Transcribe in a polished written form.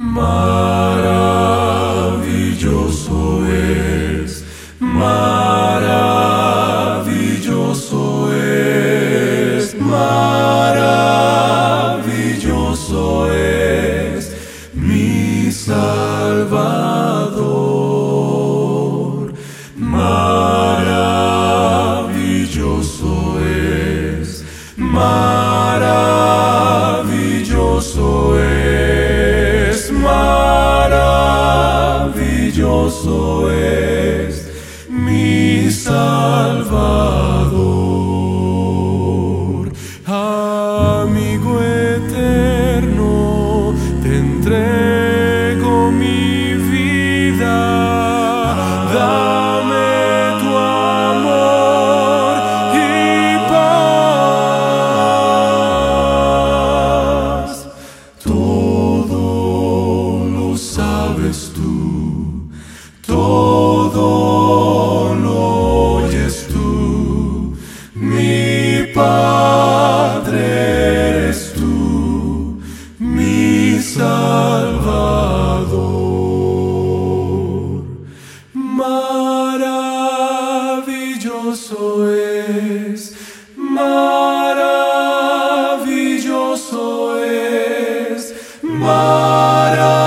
Maravilloso es, maravilloso es, maravilloso es mi Salvador. Maravilloso es, maravilloso es, maravilloso es mi Salvador. Amigo eterno, te entrego mi vida, dame tu amor y paz. Todo lo sabes tú, todo lo oyes tú, mi Padre eres tú, mi Salvador. Maravilloso es, maravilloso es, maravilloso.